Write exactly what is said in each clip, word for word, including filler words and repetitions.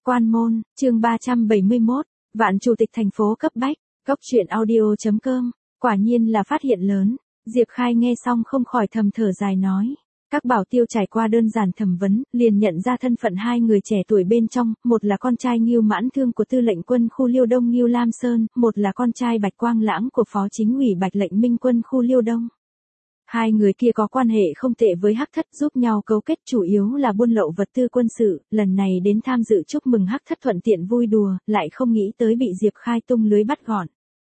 Quan môn, chương ba trăm bảy mươi mốt, vạn chủ tịch thành phố cấp bách, góc truyện audio chấm com, quả nhiên là phát hiện lớn. Diệp Khai nghe xong không khỏi thầm thở dài nói. Các bảo tiêu trải qua đơn giản thẩm vấn, liền nhận ra thân phận hai người trẻ tuổi bên trong, một là con trai Ngưu Mãn Thương của tư lệnh quân khu Liêu Đông Ngưu Lam Sơn, một là con trai Bạch Quang Lãng của phó chính ủy Bạch lệnh Minh quân khu Liêu Đông. Hai người kia có quan hệ không tệ với Hắc Thất, giúp nhau cấu kết, chủ yếu là buôn lậu vật tư quân sự, lần này đến tham dự chúc mừng Hắc Thất thuận tiện vui đùa, lại không nghĩ tới bị Diệp Khai tung lưới bắt gọn.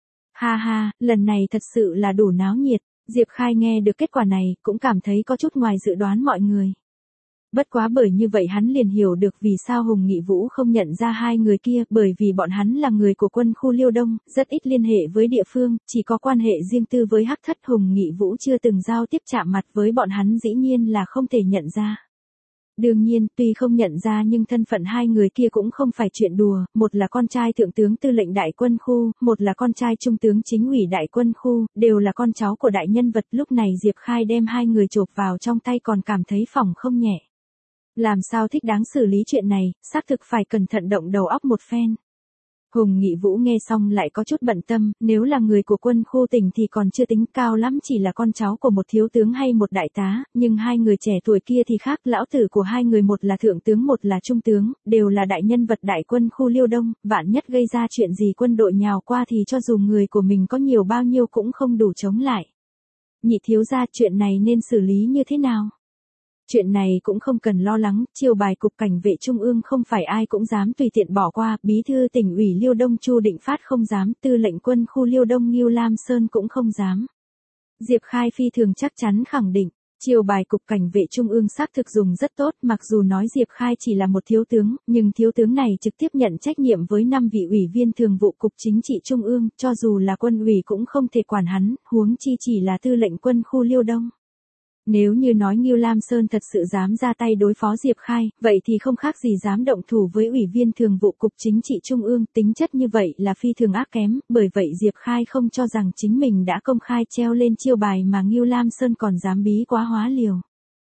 Ha ha, lần này thật sự là đủ náo nhiệt. Diệp Khai nghe được kết quả này, cũng cảm thấy có chút ngoài dự đoán mọi người. Bất quá bởi như vậy hắn liền hiểu được vì sao Hùng Nghị Vũ không nhận ra hai người kia, bởi vì bọn hắn là người của quân khu Liêu Đông, rất ít liên hệ với địa phương, chỉ có quan hệ riêng tư với Hắc Thất. Hùng Nghị Vũ chưa từng giao tiếp chạm mặt với bọn hắn, dĩ nhiên là không thể nhận ra. Đương nhiên, tuy không nhận ra nhưng thân phận hai người kia cũng không phải chuyện đùa, một là con trai thượng tướng tư lệnh đại quân khu, một là con trai trung tướng chính ủy đại quân khu, đều là con cháu của đại nhân vật. Lúc này Diệp Khai đem hai người chộp vào trong tay còn cảm thấy phỏng không nhẹ. Làm sao thích đáng xử lý chuyện này, xác thực phải cẩn thận động đầu óc một phen. Hùng Nghị Vũ nghe xong lại có chút bận tâm, nếu là người của quân khu tỉnh thì còn chưa tính, cao lắm chỉ là con cháu của một thiếu tướng hay một đại tá, nhưng hai người trẻ tuổi kia thì khác, lão tử của hai người một là thượng tướng một là trung tướng, đều là đại nhân vật đại quân khu Liêu Đông, vạn nhất gây ra chuyện gì quân đội nhào qua thì cho dù người của mình có nhiều bao nhiêu cũng không đủ chống lại. Nhị thiếu gia, chuyện này nên xử lý như thế nào? Chuyện này cũng không cần lo lắng, chiêu bài cục cảnh vệ trung ương không phải ai cũng dám tùy tiện bỏ qua, bí thư tỉnh ủy Liêu Đông Chu Định Phát không dám, tư lệnh quân khu Liêu Đông Ngưu Lam Sơn cũng không dám. Diệp Khai phi thường chắc chắn khẳng định, chiêu bài cục cảnh vệ trung ương xác thực dùng rất tốt, mặc dù nói Diệp Khai chỉ là một thiếu tướng, nhưng thiếu tướng này trực tiếp nhận trách nhiệm với năm vị ủy viên thường vụ cục chính trị trung ương, cho dù là quân ủy cũng không thể quản hắn, huống chi chỉ là tư lệnh quân khu Liêu Đông. Nếu như nói Ngưu Lam Sơn thật sự dám ra tay đối phó Diệp Khai, vậy thì không khác gì dám động thủ với ủy viên thường vụ cục chính trị trung ương, tính chất như vậy là phi thường ác kém, bởi vậy Diệp Khai không cho rằng chính mình đã công khai treo lên chiêu bài mà Ngưu Lam Sơn còn dám bí quá hóa liều.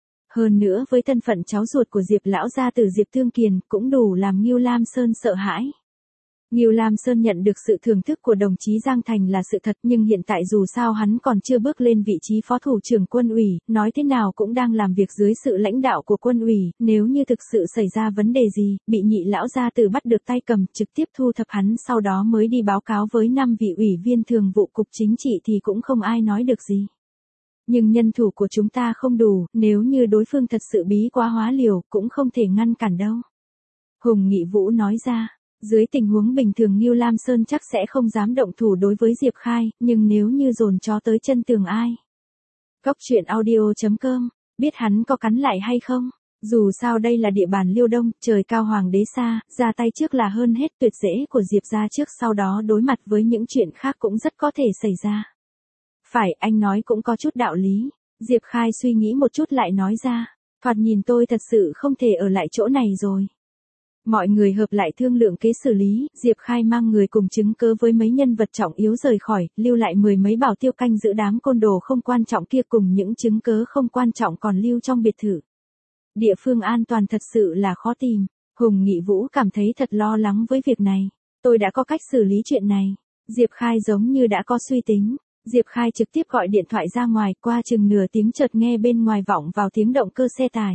Hơn nữa với thân phận cháu ruột của Diệp lão gia tử Diệp Thương Kiền, cũng đủ làm Ngưu Lam Sơn sợ hãi. Ngưu Lam Sơn nhận được sự thưởng thức của đồng chí Giang Thành là sự thật, nhưng hiện tại dù sao hắn còn chưa bước lên vị trí phó thủ trưởng quân ủy, nói thế nào cũng đang làm việc dưới sự lãnh đạo của quân ủy, nếu như thực sự xảy ra vấn đề gì, bị nhị lão gia tử bắt được tay cầm, trực tiếp thu thập hắn sau đó mới đi báo cáo với năm vị ủy viên thường vụ cục chính trị thì cũng không ai nói được gì. Nhưng nhân thủ của chúng ta không đủ, nếu như đối phương thật sự bí quá hóa liều, cũng không thể ngăn cản đâu. Hùng Nghị Vũ nói ra. Dưới tình huống bình thường Ngưu Lam Sơn chắc sẽ không dám động thủ đối với Diệp Khai, nhưng nếu như dồn chó tới chân tường ai? Góc truyện audio chấm com, biết hắn có cắn lại hay không? Dù sao đây là địa bàn Liêu Đông, trời cao hoàng đế xa, ra tay trước là hơn hết, tuyệt dễ của Diệp ra trước sau đó đối mặt với những chuyện khác cũng rất có thể xảy ra. Phải, anh nói cũng có chút đạo lý. Diệp Khai suy nghĩ một chút lại nói ra, thoạt nhìn tôi thật sự không thể ở lại chỗ này rồi. Mọi người hợp lại thương lượng kế xử lý, Diệp Khai mang người cùng chứng cớ với mấy nhân vật trọng yếu rời khỏi, lưu lại mười mấy bảo tiêu canh giữ đám côn đồ không quan trọng kia cùng những chứng cớ không quan trọng còn lưu trong biệt thự. Địa phương an toàn thật sự là khó tìm, Hùng Nghị Vũ cảm thấy thật lo lắng với việc này. Tôi đã có cách xử lý chuyện này. Diệp Khai giống như đã có suy tính. Diệp Khai trực tiếp gọi điện thoại ra ngoài, qua chừng nửa tiếng chợt nghe bên ngoài vọng vào tiếng động cơ xe tải.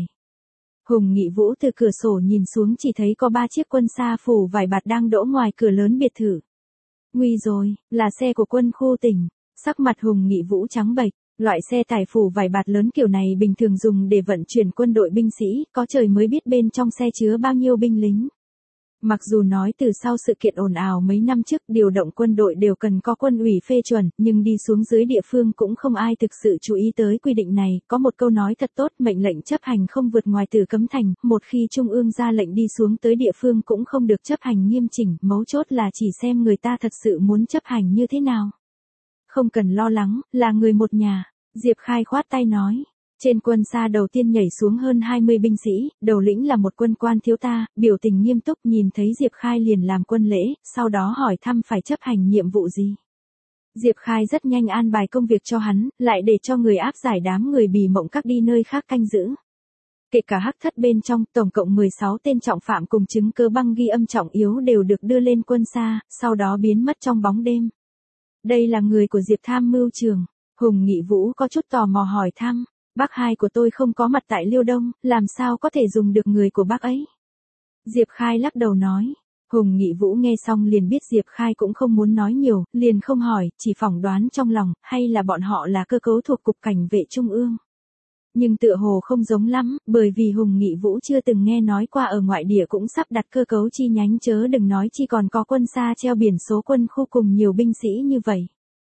Hùng Nghị Vũ từ cửa sổ nhìn xuống chỉ thấy có ba chiếc quân xa phủ vải bạt đang đỗ ngoài cửa lớn biệt thự. Nguy rồi, là xe của quân khu tỉnh. Sắc mặt Hùng Nghị Vũ trắng bệch, loại xe tải phủ vải bạt lớn kiểu này bình thường dùng để vận chuyển quân đội binh sĩ, có trời mới biết bên trong xe chứa bao nhiêu binh lính. Mặc dù nói từ sau sự kiện ồn ào mấy năm trước điều động quân đội đều cần có quân ủy phê chuẩn, nhưng đi xuống dưới địa phương cũng không ai thực sự chú ý tới quy định này. Có một câu nói thật tốt, mệnh lệnh chấp hành không vượt ngoài từ cấm thành, một khi trung ương ra lệnh đi xuống tới địa phương cũng không được chấp hành nghiêm chỉnh, mấu chốt là chỉ xem người ta thật sự muốn chấp hành như thế nào. Không cần lo lắng, là người một nhà, Diệp Khai khoát tay nói. Trên quân xa đầu tiên nhảy xuống hơn hai mươi binh sĩ, đầu lĩnh là một quân quan thiếu ta, biểu tình nghiêm túc nhìn thấy Diệp Khai liền làm quân lễ, sau đó hỏi thăm phải chấp hành nhiệm vụ gì. Diệp Khai rất nhanh an bài công việc cho hắn, lại để cho người áp giải đám người bì mộng các đi nơi khác canh giữ. Kể cả hắc thất bên trong, tổng cộng mười sáu tên trọng phạm cùng chứng cứ băng ghi âm trọng yếu đều được đưa lên quân xa, sau đó biến mất trong bóng đêm. Đây là người của Diệp tham mưu trưởng. Hùng Nghị Vũ có chút tò mò hỏi thăm. Bác hai của tôi không có mặt tại Liêu Đông, làm sao có thể dùng được người của bác ấy? Diệp Khai lắc đầu nói. Hùng Nghị Vũ nghe xong liền biết Diệp Khai cũng không muốn nói nhiều, liền không hỏi, chỉ phỏng đoán trong lòng, hay là bọn họ là cơ cấu thuộc Cục Cảnh vệ Trung ương. Nhưng tựa hồ không giống lắm, bởi vì Hùng Nghị Vũ chưa từng nghe nói qua ở ngoại địa cũng sắp đặt cơ cấu chi nhánh, chớ đừng nói chi còn có quân xa treo biển số quân khu cùng nhiều binh sĩ như vậy.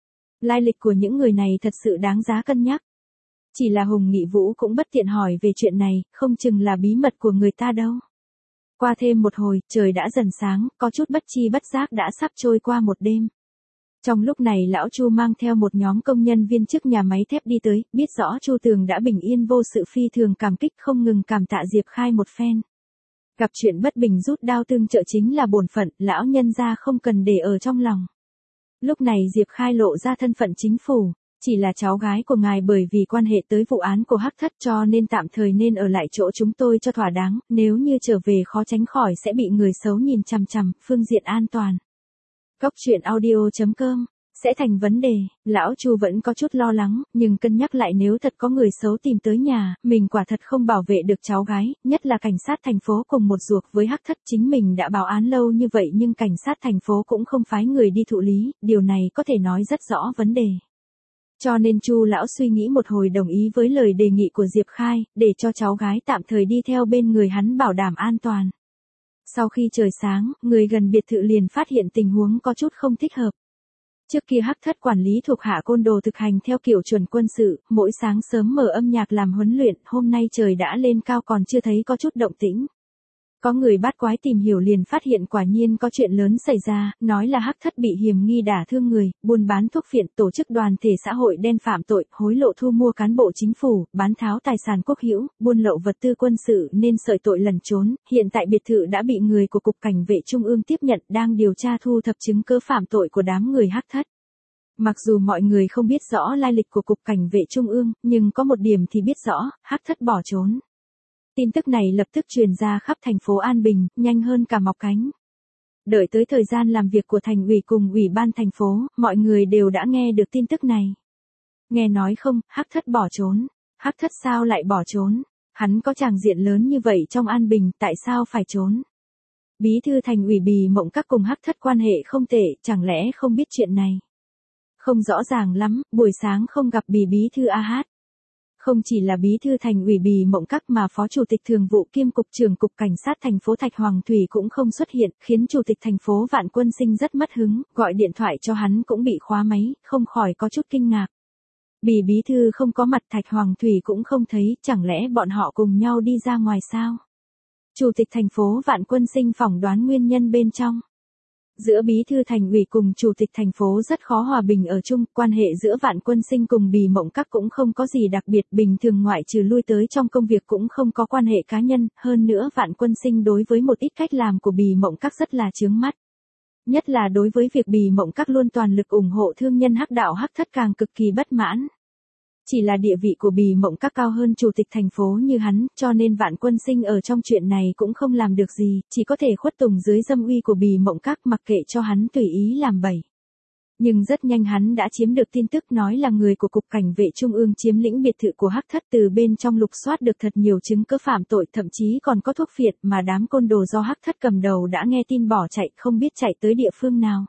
Lai lịch của những người này thật sự đáng giá cân nhắc. Chỉ là Hùng Nghị Vũ cũng bất tiện hỏi về chuyện này, không chừng là bí mật của người ta đâu. Qua thêm một hồi, trời đã dần sáng, có chút bất chi bất giác đã sắp trôi qua một đêm. Trong lúc này lão Chu mang theo một nhóm công nhân viên chức nhà máy thép đi tới, biết rõ Chu Tường đã bình yên vô sự, phi thường cảm kích không ngừng cảm tạ Diệp Khai một phen. Gặp chuyện bất bình rút đao tương trợ chính là bổn phận, lão nhân gia không cần để ở trong lòng. Lúc này Diệp Khai lộ ra thân phận chính phủ, chỉ là cháu gái của ngài bởi vì quan hệ tới vụ án của hắc thất cho nên tạm thời nên ở lại chỗ chúng tôi cho thỏa đáng, nếu như trở về khó tránh khỏi sẽ bị người xấu nhìn chằm chằm, phương diện an toàn. Cốc truyện audio chấm com sẽ thành vấn đề, lão Chu vẫn có chút lo lắng, nhưng cân nhắc lại nếu thật có người xấu tìm tới nhà, mình quả thật không bảo vệ được cháu gái, nhất là cảnh sát thành phố cùng một ruột với hắc thất, chính mình đã báo án lâu như vậy nhưng cảnh sát thành phố cũng không phái người đi thụ lý, điều này có thể nói rất rõ vấn đề. Cho nên Chu lão suy nghĩ một hồi đồng ý với lời đề nghị của Diệp Khai, để cho cháu gái tạm thời đi theo bên người hắn bảo đảm an toàn. Sau khi trời sáng, người gần biệt thự liền phát hiện tình huống có chút không thích hợp. Trước kia hắc thất quản lý thuộc hạ côn đồ thực hành theo kiểu chuẩn quân sự, mỗi sáng sớm mở âm nhạc làm huấn luyện, hôm nay trời đã lên cao còn chưa thấy có chút động tĩnh. Có người bát quái tìm hiểu liền phát hiện quả nhiên có chuyện lớn xảy ra, nói là hắc thất bị hiểm nghi đả thương người, buôn bán thuốc phiện, tổ chức đoàn thể xã hội đen phạm tội, hối lộ thu mua cán bộ chính phủ, bán tháo tài sản quốc hữu, buôn lậu vật tư quân sự nên sợi tội lẩn trốn, hiện tại biệt thự đã bị người của Cục Cảnh vệ Trung ương tiếp nhận đang điều tra thu thập chứng cứ phạm tội của đám người hắc thất. Mặc dù mọi người không biết rõ lai lịch của Cục Cảnh vệ Trung ương, nhưng có một điểm thì biết rõ, hắc thất bỏ trốn. Tin tức này lập tức truyền ra khắp thành phố An Bình, nhanh hơn cả mọc cánh. Đợi tới thời gian làm việc của thành ủy cùng ủy ban thành phố, mọi người đều đã nghe được tin tức này. Nghe nói không, hắc thất bỏ trốn. Hắc thất sao lại bỏ trốn? Hắn có tràng diện lớn như vậy trong An Bình, tại sao phải trốn? Bí thư thành ủy Bì Mộng Các cùng hắc thất quan hệ không tệ, chẳng lẽ không biết chuyện này? Không rõ ràng lắm, buổi sáng không gặp Bì bí thư A Hát. Không chỉ là bí thư thành ủy Bì Mộng Các mà phó chủ tịch thường vụ kiêm cục trưởng cục cảnh sát thành phố Thạch Hoàng Thủy cũng không xuất hiện, khiến chủ tịch thành phố Vạn Quân Sinh rất mất hứng, gọi điện thoại cho hắn cũng bị khóa máy, không khỏi có chút kinh ngạc. Bì bí thư không có mặt, Thạch Hoàng Thủy cũng không thấy, chẳng lẽ bọn họ cùng nhau đi ra ngoài sao? Chủ tịch thành phố Vạn Quân Sinh phỏng đoán nguyên nhân bên trong. Giữa bí thư thành ủy cùng chủ tịch thành phố rất khó hòa bình ở chung, quan hệ giữa Vạn Quân Sinh cùng Bì Mộng Các cũng không có gì đặc biệt, bình thường ngoại trừ lui tới trong công việc cũng không có quan hệ cá nhân, hơn nữa Vạn Quân Sinh đối với một ít cách làm của Bì Mộng Các rất là chướng mắt. Nhất là đối với việc Bì Mộng Các luôn toàn lực ủng hộ thương nhân hắc đạo hắc thất càng cực kỳ bất mãn. Chỉ là địa vị của Bì Mộng Các cao hơn chủ tịch thành phố như hắn, cho nên Vạn Quân Sinh ở trong chuyện này cũng không làm được gì, chỉ có thể khuất tùng dưới dâm uy của Bì Mộng Các, mặc kệ cho hắn tùy ý làm bậy. Nhưng rất nhanh hắn đã chiếm được tin tức nói là người của Cục Cảnh vệ Trung ương chiếm lĩnh biệt thự của hắc thất, từ bên trong lục soát được thật nhiều chứng cứ phạm tội, thậm chí còn có thuốc phiện mà đám côn đồ do hắc thất cầm đầu đã nghe tin bỏ chạy, không biết chạy tới địa phương nào.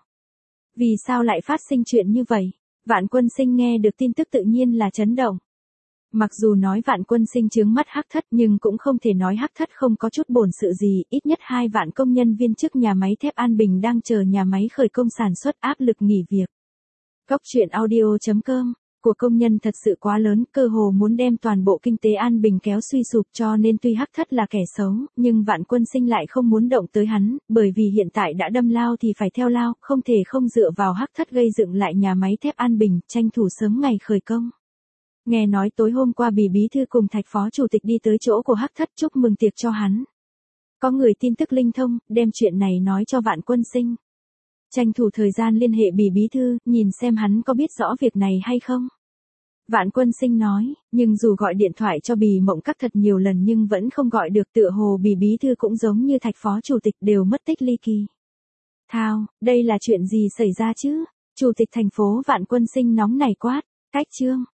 Vì sao lại phát sinh chuyện như vậy? Vạn Quân Sinh nghe được tin tức tự nhiên là chấn động. Mặc dù nói Vạn Quân Sinh chướng mắt hắc thất nhưng cũng không thể nói hắc thất không có chút bổn sự gì, ít nhất hai vạn công nhân viên chức nhà máy thép An Bình đang chờ nhà máy khởi công sản xuất, áp lực nghỉ việc. Cốc truyện audio chấm com của công nhân thật sự quá lớn, cơ hồ muốn đem toàn bộ kinh tế An Bình kéo suy sụp, cho nên tuy hắc thất là kẻ xấu, nhưng Vạn Quân Sinh lại không muốn động tới hắn, bởi vì hiện tại đã đâm lao thì phải theo lao, không thể không dựa vào hắc thất gây dựng lại nhà máy thép An Bình, tranh thủ sớm ngày khởi công. Nghe nói tối hôm qua Bì bí thư cùng Thạch phó chủ tịch đi tới chỗ của hắc thất chúc mừng tiệc cho hắn. Có người tin tức linh thông, đem chuyện này nói cho Vạn Quân Sinh. Tranh thủ thời gian liên hệ Bì bí thư, nhìn xem hắn có biết rõ việc này hay không. Vạn Quân Sinh nói, nhưng dù gọi điện thoại cho Bì Mộng Các thật nhiều lần nhưng vẫn không gọi được, tựa hồ Bì bí thư cũng giống như Thạch phó chủ tịch đều mất tích ly kỳ. Thao, đây là chuyện gì xảy ra chứ? Chủ tịch thành phố Vạn Quân Sinh nóng nảy quát, cách chương.